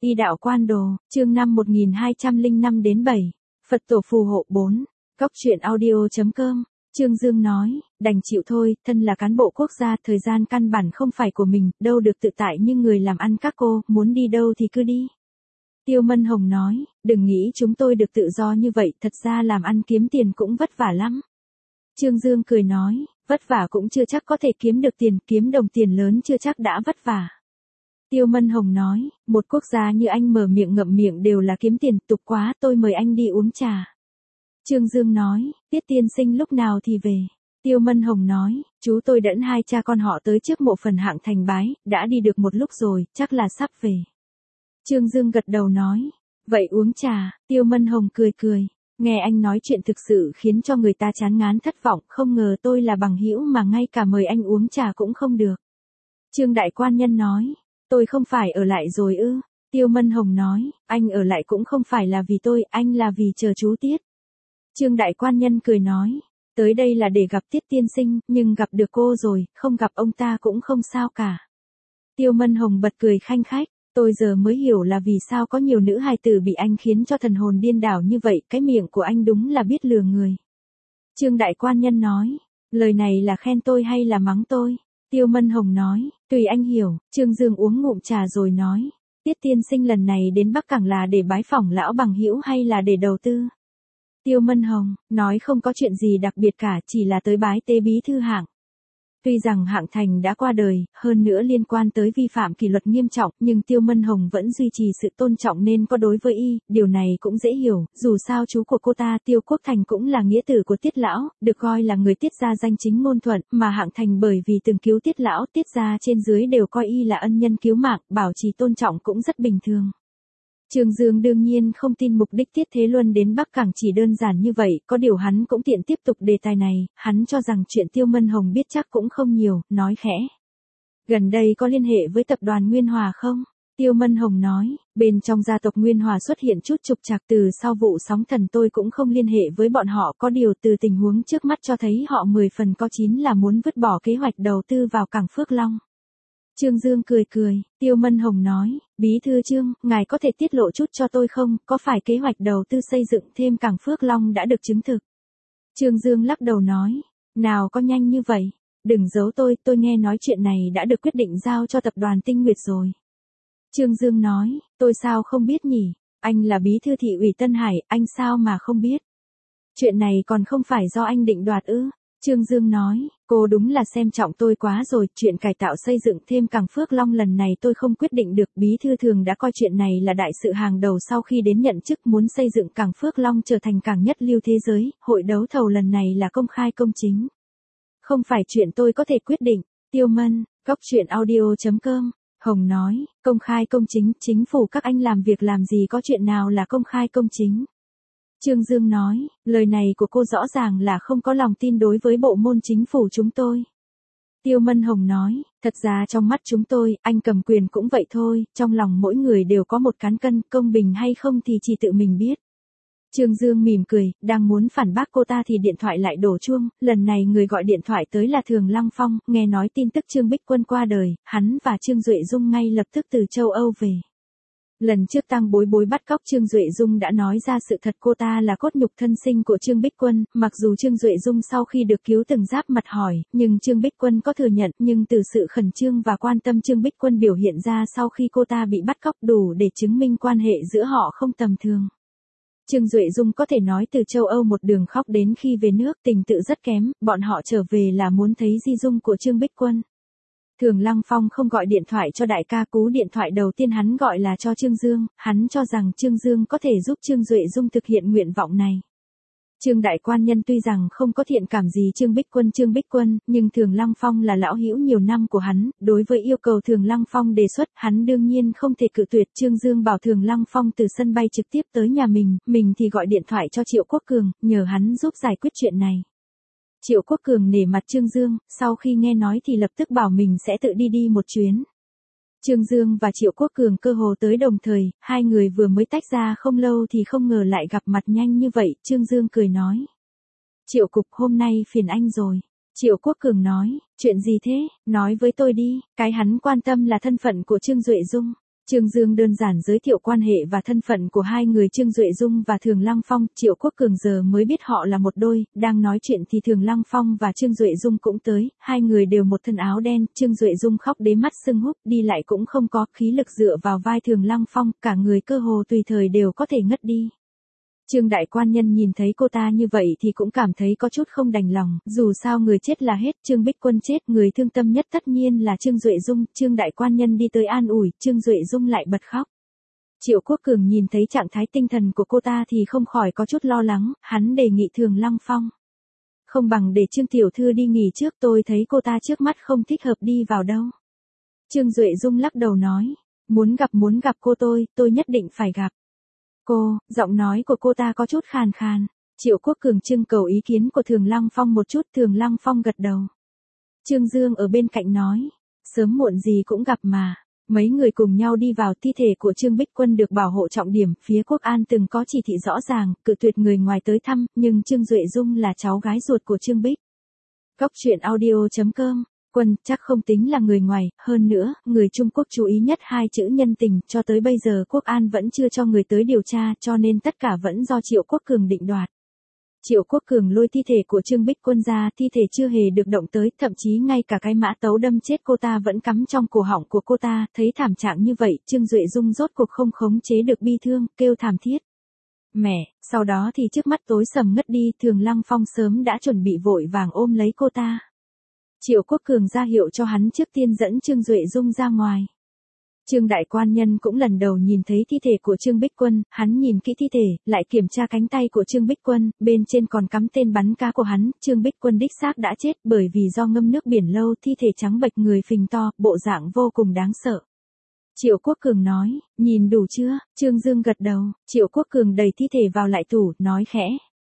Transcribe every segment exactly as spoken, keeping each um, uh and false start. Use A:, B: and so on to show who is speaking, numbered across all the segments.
A: Y đạo quan đồ, chương năm một nghìn hai trăm lẻ năm đến bảy. Phật tổ phù hộ bốn. Góc truyện audio chấm com. Trương Dương nói, đành chịu thôi, thân là cán bộ quốc gia, thời gian căn bản không phải của mình, đâu được tự tại nhưng người làm ăn các cô, muốn đi đâu thì cứ đi. Tiêu Mân Hồng nói, đừng nghĩ chúng tôi được tự do như vậy, thật ra làm ăn kiếm tiền cũng vất vả lắm. Trương Dương cười nói, vất vả cũng chưa chắc có thể kiếm được tiền, kiếm đồng tiền lớn chưa chắc đã vất vả. Tiêu Mân Hồng nói, một quốc gia như anh mở miệng ngậm miệng đều là kiếm tiền, tục quá, tôi mời anh đi uống trà. Trương Dương nói, Tiết tiên sinh lúc nào thì về. Tiêu Mân Hồng nói, chú tôi dẫn hai cha con họ tới trước mộ phần Hạng Thành bái, đã đi được một lúc rồi, chắc là sắp về. Trương Dương gật đầu nói, vậy uống trà. Tiêu Mân Hồng cười cười, nghe anh nói chuyện thực sự khiến cho người ta chán ngán thất vọng, không ngờ tôi là bằng hữu mà ngay cả mời anh uống trà cũng không được. Trương Đại Quan Nhân nói, tôi không phải ở lại rồi ư? Tiêu Mân Hồng nói, anh ở lại cũng không phải là vì tôi, anh là vì chờ chú Tiết. Trương Đại Quan Nhân cười nói, tới đây là để gặp Tiết tiên sinh, nhưng gặp được cô rồi, không gặp ông ta cũng không sao cả. Tiêu Mân Hồng bật cười khanh khách, tôi giờ mới hiểu là vì sao có nhiều nữ hài tử bị anh khiến cho thần hồn điên đảo như vậy, cái miệng của anh đúng là biết lừa người. Trương Đại Quan Nhân nói, lời này là khen tôi hay là mắng tôi? Tiêu Mân Hồng nói, tùy anh hiểu. Trương Dương uống ngụm trà rồi nói, Tiết tiên sinh lần này đến Bắc Cảng là để bái phỏng lão bằng hữu hay là để đầu tư? Tiêu Mân Hồng nói không có chuyện gì đặc biệt cả, chỉ là tới bái tế bí thư Hạng. Tuy rằng Hạng Thành đã qua đời, hơn nữa liên quan tới vi phạm kỷ luật nghiêm trọng, nhưng Tiêu Mân Hồng vẫn duy trì sự tôn trọng nên có đối với y, điều này cũng dễ hiểu, dù sao chú của cô ta Tiêu Quốc Thành cũng là nghĩa tử của Tiết lão, được coi là người Tiết gia danh chính ngôn thuận, mà Hạng Thành bởi vì từng cứu Tiết lão, Tiết gia trên dưới đều coi y là ân nhân cứu mạng, bảo trì tôn trọng cũng rất bình thường. Trương Dương đương nhiên không tin mục đích Tiết Thế Luân đến Bắc Cảng chỉ đơn giản như vậy, có điều hắn cũng tiện tiếp tục đề tài này, hắn cho rằng chuyện Tiêu Mân Hồng biết chắc cũng không nhiều, nói khẽ. Gần đây có liên hệ với tập đoàn Nguyên Hòa không? Tiêu Mân Hồng nói, bên trong gia tộc Nguyên Hòa xuất hiện chút trục trặc, từ sau vụ sóng thần tôi cũng không liên hệ với bọn họ, có điều từ tình huống trước mắt cho thấy họ mười phần có chín là muốn vứt bỏ kế hoạch đầu tư vào cảng Phước Long. Trương Dương cười cười, Tiêu Mân Hồng nói, Bí thư Trương, ngài có thể tiết lộ chút cho tôi không, có phải kế hoạch đầu tư xây dựng thêm cảng Phước Long đã được chứng thực? Trương Dương lắc đầu nói, nào có nhanh như vậy, đừng giấu tôi, tôi nghe nói chuyện này đã được quyết định giao cho tập đoàn Tinh Nguyệt rồi. Trương Dương nói, tôi sao không biết nhỉ, anh là bí thư thị ủy Tân Hải, anh sao mà không biết? Chuyện này còn không phải do anh định đoạt ư? Trương Dương nói, cô đúng là xem trọng tôi quá rồi, chuyện cải tạo xây dựng thêm cảng Phước Long lần này tôi không quyết định được, bí thư thường đã coi chuyện này là đại sự hàng đầu sau khi đến nhận chức, muốn xây dựng cảng Phước Long trở thành cảng nhất lưu thế giới, hội đấu thầu lần này là công khai công chính. Không phải chuyện tôi có thể quyết định. Tiêu Mân, góc truyện audio chấm com. Hồng nói, công khai công chính, chính phủ các anh làm việc làm gì có chuyện nào là công khai công chính? Trương Dương nói, lời này của cô rõ ràng là không có lòng tin đối với bộ môn chính phủ chúng tôi. Tiêu Mân Hồng nói, thật ra trong mắt chúng tôi, anh cầm quyền cũng vậy thôi, trong lòng mỗi người đều có một cán cân, công bình hay không thì chỉ tự mình biết. Trương Dương mỉm cười, đang muốn phản bác cô ta thì điện thoại lại đổ chuông, lần này người gọi điện thoại tới là Thường Lăng Phong, nghe nói tin tức Trương Bích Quân qua đời, hắn và Trương Duệ Dung ngay lập tức từ châu Âu về. Lần trước Tăng Bối Bối bắt cóc Trương Duệ Dung đã nói ra sự thật, cô ta là cốt nhục thân sinh của Trương Bích Quân, mặc dù Trương Duệ Dung sau khi được cứu từng giáp mặt hỏi, nhưng Trương Bích Quân có thừa nhận, nhưng từ sự khẩn trương và quan tâm Trương Bích Quân biểu hiện ra sau khi cô ta bị bắt cóc đủ để chứng minh quan hệ giữa họ không tầm thường. Trương Duệ Dung có thể nói từ châu Âu một đường khóc đến khi về nước, tình tự rất kém, bọn họ trở về là muốn thấy di dung của Trương Bích Quân. Thường Lăng Phong không gọi điện thoại cho đại ca, cú điện thoại đầu tiên hắn gọi là cho Trương Dương, hắn cho rằng Trương Dương có thể giúp Trương Duệ Dung thực hiện nguyện vọng này. Trương Đại Quan Nhân tuy rằng không có thiện cảm gì Trương Bích Quân Trương Bích Quân, nhưng Thường Lăng Phong là lão hữu nhiều năm của hắn, đối với yêu cầu Thường Lăng Phong đề xuất, hắn đương nhiên không thể cự tuyệt. Trương Dương bảo Thường Lăng Phong từ sân bay trực tiếp tới nhà mình, mình thì gọi điện thoại cho Triệu Quốc Cường, nhờ hắn giúp giải quyết chuyện này. Triệu Quốc Cường nể mặt Trương Dương, sau khi nghe nói thì lập tức bảo mình sẽ tự đi đi một chuyến. Trương Dương và Triệu Quốc Cường cơ hồ tới đồng thời, hai người vừa mới tách ra không lâu thì không ngờ lại gặp mặt nhanh như vậy, Trương Dương cười nói. Triệu cục, hôm nay phiền anh rồi. Triệu Quốc Cường nói, chuyện gì thế, nói với tôi đi, cái hắn quan tâm là thân phận của Trương Duệ Dung. Trương Dương đơn giản giới thiệu quan hệ và thân phận của hai người Trương Duệ Dung và Thường Lăng Phong, Triệu Quốc Cường giờ mới biết họ là một đôi, đang nói chuyện thì Thường Lăng Phong và Trương Duệ Dung cũng tới, hai người đều một thân áo đen, Trương Duệ Dung khóc đến mắt sưng húp, đi lại cũng không có, khí lực dựa vào vai Thường Lăng Phong, cả người cơ hồ tùy thời đều có thể ngất đi. Trương đại quan nhân nhìn thấy cô ta như vậy thì cũng cảm thấy có chút không đành lòng, dù sao người chết là hết, Trương Bích Quân chết, người thương tâm nhất tất nhiên là Trương Duệ Dung, Trương đại quan nhân đi tới an ủi, Trương Duệ Dung lại bật khóc. Triệu Quốc Cường nhìn thấy trạng thái tinh thần của cô ta thì không khỏi có chút lo lắng, hắn đề nghị Thường Lăng Phong. Không bằng để Trương tiểu thư đi nghỉ trước, tôi thấy cô ta trước mắt không thích hợp đi vào đâu. Trương Duệ Dung lắc đầu nói, muốn gặp muốn gặp cô tôi, tôi nhất định phải gặp. Cô, giọng nói của cô ta có chút khàn khàn. Triệu Quốc Cường trưng cầu ý kiến của Thường Lăng Phong một chút, Thường Lăng Phong gật đầu. Trương Dương ở bên cạnh nói, sớm muộn gì cũng gặp mà. Mấy người cùng nhau đi vào, thi thể của Trương Bích Quân được bảo hộ trọng điểm, phía Quốc An từng có chỉ thị rõ ràng, cự tuyệt người ngoài tới thăm, nhưng Trương Duệ Dung là cháu gái ruột của Trương Bích. Góc truyện audio chấm com. Quân chắc không tính là người ngoài, hơn nữa, người Trung Quốc chú ý nhất hai chữ nhân tình, cho tới bây giờ Quốc An vẫn chưa cho người tới điều tra, cho nên tất cả vẫn do Triệu Quốc Cường định đoạt. Triệu Quốc Cường lôi thi thể của Trương Bích Quân ra, thi thể chưa hề được động tới, thậm chí ngay cả cái mã tấu đâm chết cô ta vẫn cắm trong cổ họng của cô ta, thấy thảm trạng như vậy, Trương Duệ Dung rốt cuộc không khống chế được bi thương, kêu thảm thiết. Mẹ, sau đó thì trước mắt tối sầm ngất đi, Thường Lăng Phong sớm đã chuẩn bị vội vàng ôm lấy cô ta. Triệu Quốc Cường ra hiệu cho hắn trước tiên dẫn Trương Duệ Dung ra ngoài. Trương đại quan nhân cũng lần đầu nhìn thấy thi thể của Trương Bích Quân, hắn nhìn kỹ thi thể, lại kiểm tra cánh tay của Trương Bích Quân, bên trên còn cắm tên bắn cá của hắn, Trương Bích Quân đích xác đã chết bởi vì do ngâm nước biển lâu, thi thể trắng bệch, người phình to, bộ dạng vô cùng đáng sợ. Triệu Quốc Cường nói, nhìn đủ chưa? Trương Dương gật đầu, Triệu Quốc Cường đẩy thi thể vào lại tủ, nói khẽ.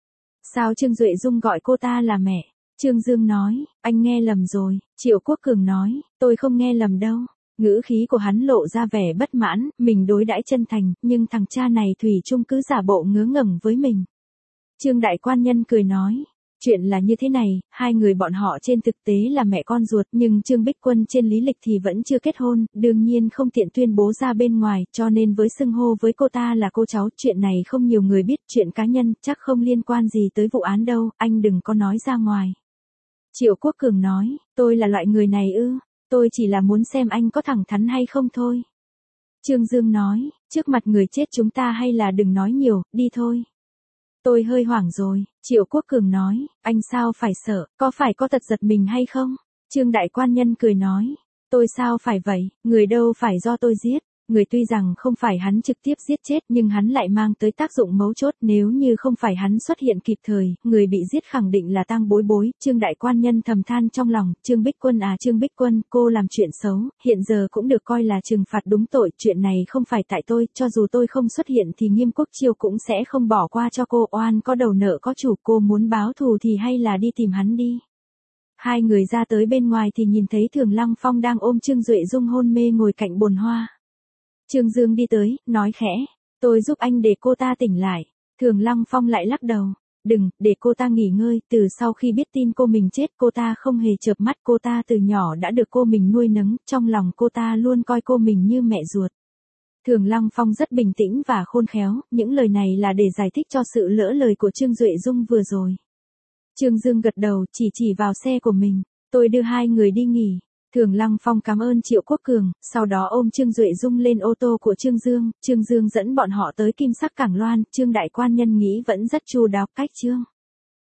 A: Sao Trương Duệ Dung gọi cô ta là mẹ? Trương Dương nói, anh nghe lầm rồi. Triệu Quốc Cường nói, tôi không nghe lầm đâu. Ngữ khí của hắn lộ ra vẻ bất mãn, mình đối đãi chân thành, nhưng thằng cha này thủy chung cứ giả bộ ngớ ngẩn với mình. Trương đại quan nhân cười nói, chuyện là như thế này, hai người bọn họ trên thực tế là mẹ con ruột, nhưng Trương Bích Quân trên lý lịch thì vẫn chưa kết hôn, đương nhiên không tiện tuyên bố ra bên ngoài, cho nên với xưng hô với cô ta là cô cháu, chuyện này không nhiều người biết, chuyện cá nhân, chắc không liên quan gì tới vụ án đâu, anh đừng có nói ra ngoài. Triệu Quốc Cường nói, tôi là loại người này ư, tôi chỉ là muốn xem anh có thẳng thắn hay không thôi. Trương Dương nói, trước mặt người chết chúng ta hay là đừng nói nhiều, đi thôi. Tôi hơi hoảng rồi, Triệu Quốc Cường nói, anh sao phải sợ, có phải có tật giật mình hay không? Trương đại quan nhân cười nói, tôi sao phải vậy, người đâu phải do tôi giết. Người tuy rằng không phải hắn trực tiếp giết chết nhưng hắn lại mang tới tác dụng mấu chốt, nếu như không phải hắn xuất hiện kịp thời, người bị giết khẳng định là Tang Bối Bối. Trương đại quan nhân thầm than trong lòng, Trương Bích Quân à Trương Bích Quân, cô làm chuyện xấu, hiện giờ cũng được coi là trừng phạt đúng tội, chuyện này không phải tại tôi, cho dù tôi không xuất hiện thì Nghiêm Quốc Chiêu cũng sẽ không bỏ qua cho cô, oan có đầu nợ có chủ, cô muốn báo thù thì hay là đi tìm hắn đi. Hai người ra tới bên ngoài thì nhìn thấy Thường Lăng Phong đang ôm Trương Duệ Dung hôn mê ngồi cạnh bồn hoa. Trương Dương đi tới, nói khẽ, tôi giúp anh để cô ta tỉnh lại. Thường Lăng Phong lại lắc đầu, đừng, để cô ta nghỉ ngơi, từ sau khi biết tin cô mình chết cô ta không hề chợp mắt, cô ta từ nhỏ đã được cô mình nuôi nấng, trong lòng cô ta luôn coi cô mình như mẹ ruột. Thường Lăng Phong rất bình tĩnh và khôn khéo, những lời này là để giải thích cho sự lỡ lời của Trương Duệ Dung vừa rồi. Trương Dương gật đầu, chỉ chỉ vào xe của mình, tôi đưa hai người đi nghỉ. Thường Lăng Phong cảm ơn Triệu Quốc Cường, sau đó ôm Trương Duệ Dung lên ô tô của Trương Dương, Trương Dương dẫn bọn họ tới Kim Sắc Cảng Loan, Trương đại quan nhân nghĩ vẫn rất chu đáo, cách Trương